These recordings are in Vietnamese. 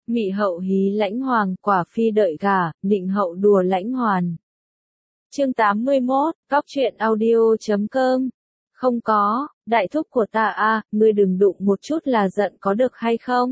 Mị hậu hí lãnh hoàng, quả phi đợi gả, nịnh hậu đùa lãnh hoàn. Chương 81, Cóc truyện audio.com. Không có, đại thúc của ta a, ngươi đừng đụng một chút là giận có được hay không?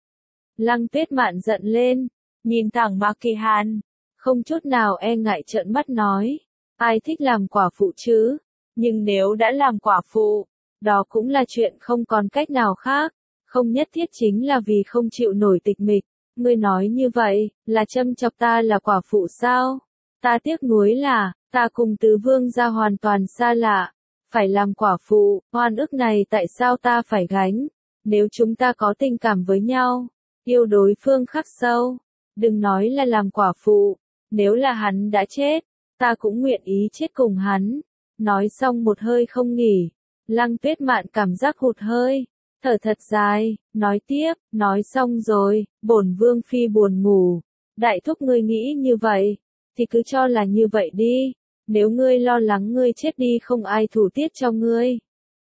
Lăng Tuyết Mạn giận lên, nhìn thẳng Mạc Kỳ Hàn, không chút nào e ngại trợn mắt nói, ai thích làm quả phụ chứ? Nhưng nếu đã làm quả phụ, đó cũng là chuyện không còn cách nào khác, không nhất thiết chính là vì không chịu nổi tịch mịch. Ngươi nói như vậy, là châm chọc ta là quả phụ sao? Ta tiếc nuối là, ta cùng tứ vương gia hoàn toàn xa lạ, phải làm quả phụ, oan ức này tại sao ta phải gánh? Nếu chúng ta có tình cảm với nhau, yêu đối phương khắc sâu, đừng nói là làm quả phụ, nếu là hắn đã chết, ta cũng nguyện ý chết cùng hắn. Nói xong một hơi không nghỉ, Lăng Tuyết Mạn cảm giác hụt hơi, thở thật dài, nói tiếp, nói xong rồi, bổn vương phi buồn ngủ. Đại thúc ngươi nghĩ như vậy, thì cứ cho là như vậy đi, nếu ngươi lo lắng ngươi chết đi không ai thủ tiết cho ngươi.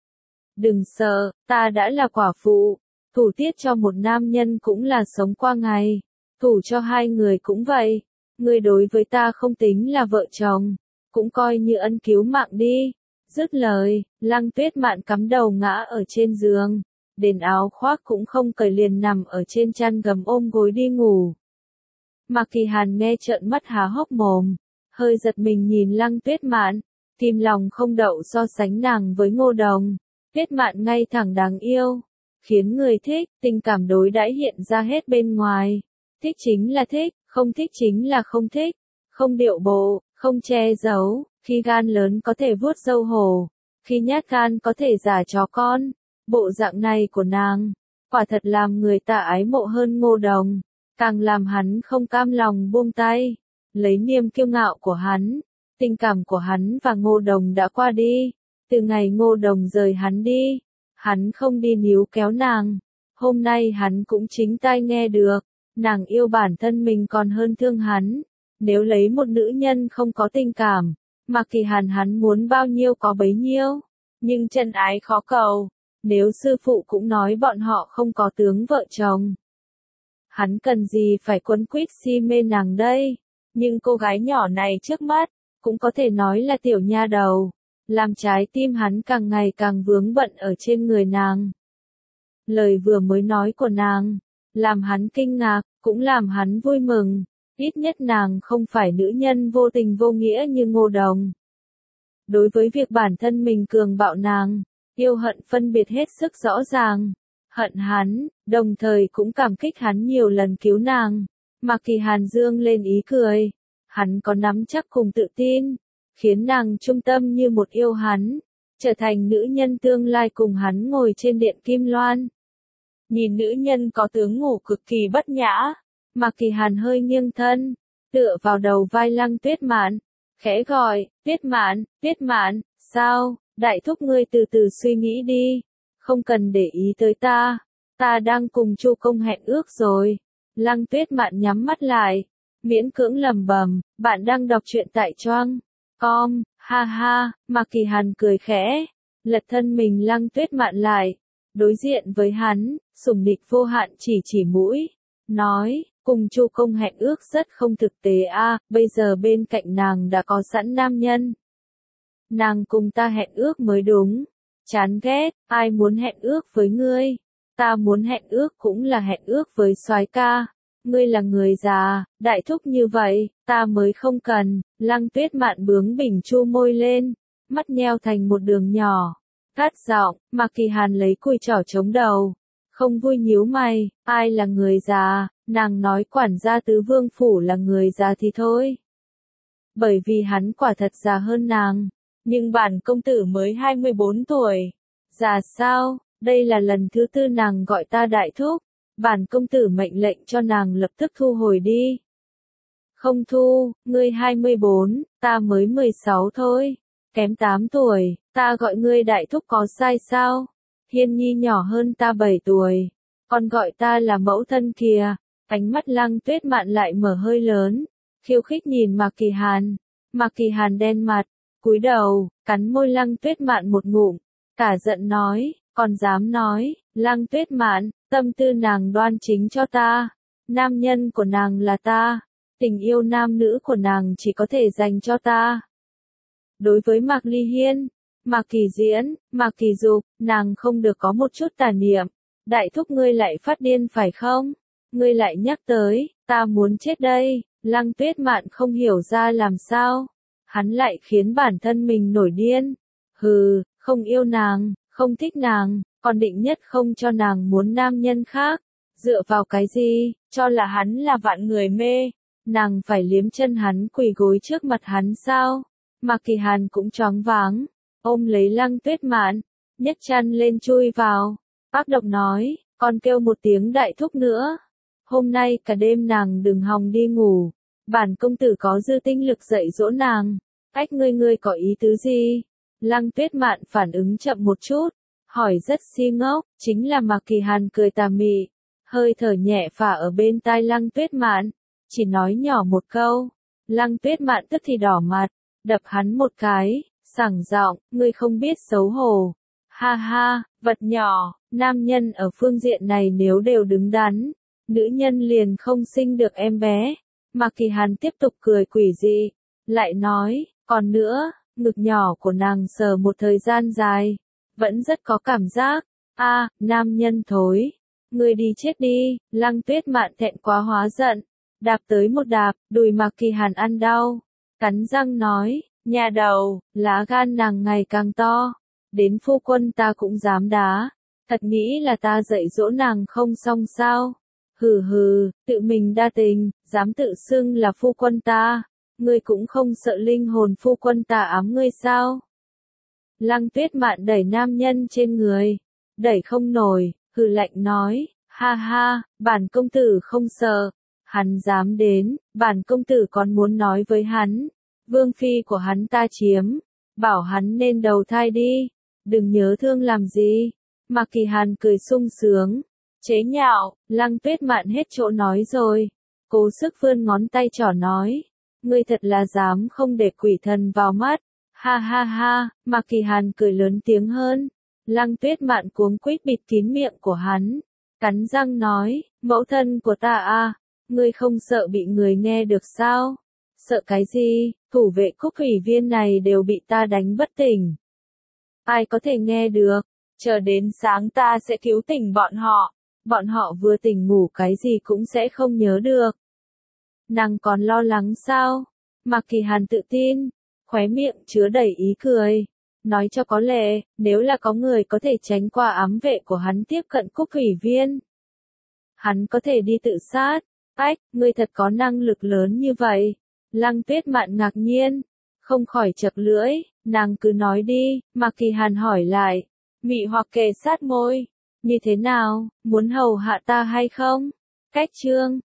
Đừng sợ, ta đã là quả phụ, thủ tiết cho một nam nhân cũng là sống qua ngày, thủ cho hai người cũng vậy, ngươi đối với ta không tính là vợ chồng, cũng coi như ân cứu mạng đi. Dứt lời, Lăng Tuyết Mạn cắm đầu ngã ở trên giường, đến áo khoác cũng không cởi liền nằm ở trên chăn gấm ôm gối đi ngủ. Mạc Kỳ Hàn nghe trợn mắt há hốc mồm, hơi giật mình nhìn Lăng Tuyết Mạn, tim lòng không đậu so sánh nàng với Ngô Đồng. Tuyết Mạn ngay thẳng đáng yêu, khiến người thích, tình cảm đối đãi hiện ra hết bên ngoài. Thích chính là thích, không thích chính là không thích, không điệu bộ, không che giấu, khi gan lớn có thể vuốt râu hổ, khi nhát gan có thể giả chó con. Bộ dạng này của nàng, quả thật làm người ta ái mộ hơn Ngô Đồng, càng làm hắn không cam lòng buông tay. Lấy niềm kiêu ngạo của hắn, tình cảm của hắn và Ngô Đồng đã qua đi. Từ ngày Ngô Đồng rời hắn đi, hắn không đi níu kéo nàng. Hôm nay hắn cũng chính tai nghe được, nàng yêu bản thân mình còn hơn thương hắn. Nếu lấy một nữ nhân không có tình cảm, Mạc Kỳ Hàn hắn muốn bao nhiêu có bấy nhiêu. Nhưng chân ái khó cầu, nếu sư phụ cũng nói bọn họ không có tướng vợ chồng, hắn cần gì phải quấn quýt si mê nàng đây? Nhưng cô gái nhỏ này trước mắt, cũng có thể nói là tiểu nha đầu, làm trái tim hắn càng ngày càng vướng bận ở trên người nàng. Lời vừa mới nói của nàng, làm hắn kinh ngạc, cũng làm hắn vui mừng, ít nhất nàng không phải nữ nhân vô tình vô nghĩa như Ngô Đồng. Đối với việc bản thân mình cường bạo nàng, yêu hận phân biệt hết sức rõ ràng, hận hắn, đồng thời cũng cảm kích hắn nhiều lần cứu nàng. Mạc Kỳ Hàn dương lên ý cười, hắn có nắm chắc cùng tự tin, khiến nàng trung tâm như một yêu hắn, trở thành nữ nhân tương lai cùng hắn ngồi trên điện kim loan. Nhìn nữ nhân có tướng ngủ cực kỳ bất nhã, Mạc Kỳ Hàn hơi nghiêng thân, tựa vào đầu vai Lăng Tuyết Mạn, khẽ gọi, Tuyết Mạn, Tuyết Mạn, sao, đại thúc ngươi từ từ suy nghĩ đi, không cần để ý tới ta đang cùng Chu Công hẹn ước rồi. Lăng Tuyết Mạn nhắm mắt lại, miễn cưỡng lẩm bẩm, bạn đang đọc truyện tại Choang.com, ha ha. Mạc Kỳ Hàn cười khẽ, lật thân mình Lăng Tuyết Mạn lại, đối diện với hắn, sủng nịch vô hạn chỉ mũi, nói, cùng Chu Công hẹn ước rất không thực tế a, bây giờ bên cạnh nàng đã có sẵn nam nhân. Nàng cùng ta hẹn ước mới đúng, chán ghét, ai muốn hẹn ước với ngươi? Ta muốn hẹn ước cũng là hẹn ước với soái ca. Ngươi là người già, đại thúc như vậy, ta mới không cần. Lăng Tuyết Mạn bướng bỉnh chu môi lên, mắt nheo thành một đường nhỏ, gắt giọng. Mạc Kỳ Hàn lấy cùi chỏ chống đầu, không vui nhíu mày, ai là người già? Nàng nói quản gia tứ vương phủ là người già thì thôi, bởi vì hắn quả thật già hơn nàng, nhưng bản công tử mới 24 tuổi. Già sao? Đây là lần thứ tư nàng gọi ta đại thúc, bản công tử mệnh lệnh cho nàng lập tức thu hồi đi. Không thu, ngươi 24, ta mới 16 thôi, kém 8 tuổi, ta gọi ngươi đại thúc có sai sao? Hiên Nhi nhỏ hơn ta 7 tuổi, còn gọi ta là mẫu thân kìa. Ánh mắt Lăng Tuyết Mạn lại mở hơi lớn, khiêu khích nhìn Mạc Kỳ Hàn. Mạc Kỳ Hàn đen mặt, cúi đầu, cắn môi Lăng Tuyết Mạn một ngụm, cả giận nói, còn dám nói, Lăng Tuyết Mạn, tâm tư nàng đoan chính cho ta, nam nhân của nàng là ta, tình yêu nam nữ của nàng chỉ có thể dành cho ta. Đối với Mạc Ly Hiên, Mạc Kỳ Diễn, Mạc Kỳ Dục, nàng không được có một chút tà niệm. Đại thúc ngươi lại phát điên phải không? Ngươi lại nhắc tới, ta muốn chết đây. Lăng Tuyết Mạn không hiểu ra làm sao. Hắn lại khiến bản thân mình nổi điên. Hừ, không yêu nàng, không thích nàng, còn định nhất không cho nàng muốn nam nhân khác. Dựa vào cái gì, cho là hắn là vạn người mê. Nàng phải liếm chân hắn quỳ gối trước mặt hắn sao? Mạc Kỳ Hàn cũng choáng váng, ôm lấy Lăng Tuyết Mạn, nhấc chăn lên chui vào. Ác độc nói, còn kêu một tiếng đại thúc nữa. Hôm nay cả đêm nàng đừng hòng đi ngủ. Bản công tử có dư tinh lực dạy dỗ nàng. Ách ngươi có ý tứ gì? Lăng Tuyết Mạn phản ứng chậm một chút, hỏi rất si ngốc, chính là Mạc Kỳ Hàn cười tà mị, hơi thở nhẹ phả ở bên tai Lăng Tuyết Mạn, chỉ nói nhỏ một câu. Lăng Tuyết Mạn tức thì đỏ mặt, đập hắn một cái, sảng giọng, ngươi không biết xấu hổ. Ha ha, vật nhỏ, nam nhân ở phương diện này nếu đều đứng đắn, nữ nhân liền không sinh được em bé. Mạc Kỳ Hàn tiếp tục cười quỷ dị, lại nói, còn nữa, ngực nhỏ của nàng sờ một thời gian dài, vẫn rất có cảm giác. A, nam nhân thối, ngươi đi chết đi. Lăng Tuyết Mạn thẹn quá hóa giận, đạp tới một đạp, đùi Mạc Kỳ Hàn ăn đau, cắn răng nói, nhà đầu, lá gan nàng ngày càng to, đến phu quân ta cũng dám đá, thật nghĩ là ta dạy dỗ nàng không xong sao? Hừ hừ, tự mình đa tình, dám tự xưng là phu quân ta, ngươi cũng không sợ linh hồn phu quân ta ám ngươi sao? Lăng Tuyết Mạn đẩy nam nhân trên người, đẩy không nổi, hừ lạnh nói, ha ha, bản công tử không sợ, hắn dám đến, bản công tử còn muốn nói với hắn, vương phi của hắn ta chiếm, bảo hắn nên đầu thai đi, đừng nhớ thương làm gì. Mạc Kỳ Hàn cười sung sướng, chế nhạo. Lăng Tuyết Mạn hết chỗ nói rồi, cố sức vươn ngón tay trỏ nói, ngươi thật là dám không để quỷ thần vào mắt. Ha ha ha, Mạc Kỳ Hàn cười lớn tiếng hơn. Lăng Tuyết Mạn cuống quýt bịt kín miệng của hắn, cắn răng nói, mẫu thân của ta a, ngươi không sợ bị người nghe được sao? Sợ cái gì, thủ vệ Cúc Thủy Viên này đều bị ta đánh bất tỉnh. Ai có thể nghe được, chờ đến sáng ta sẽ cứu tỉnh bọn họ vừa tỉnh ngủ cái gì cũng sẽ không nhớ được. Nàng còn lo lắng sao? Mạc Kỳ Hàn tự tin, khóe miệng chứa đầy ý cười, nói cho có lẽ, nếu là có người có thể tránh qua ám vệ của hắn tiếp cận Cúc Thủy Viên, hắn có thể đi tự sát. Ách, ngươi thật có năng lực lớn như vậy. Lăng Tuyết Mạn ngạc nhiên, không khỏi chật lưỡi, nàng cứ nói đi. Mạc Kỳ Hàn hỏi lại, mị hoặc kề sát môi, như thế nào, muốn hầu hạ ta hay không? Cách chương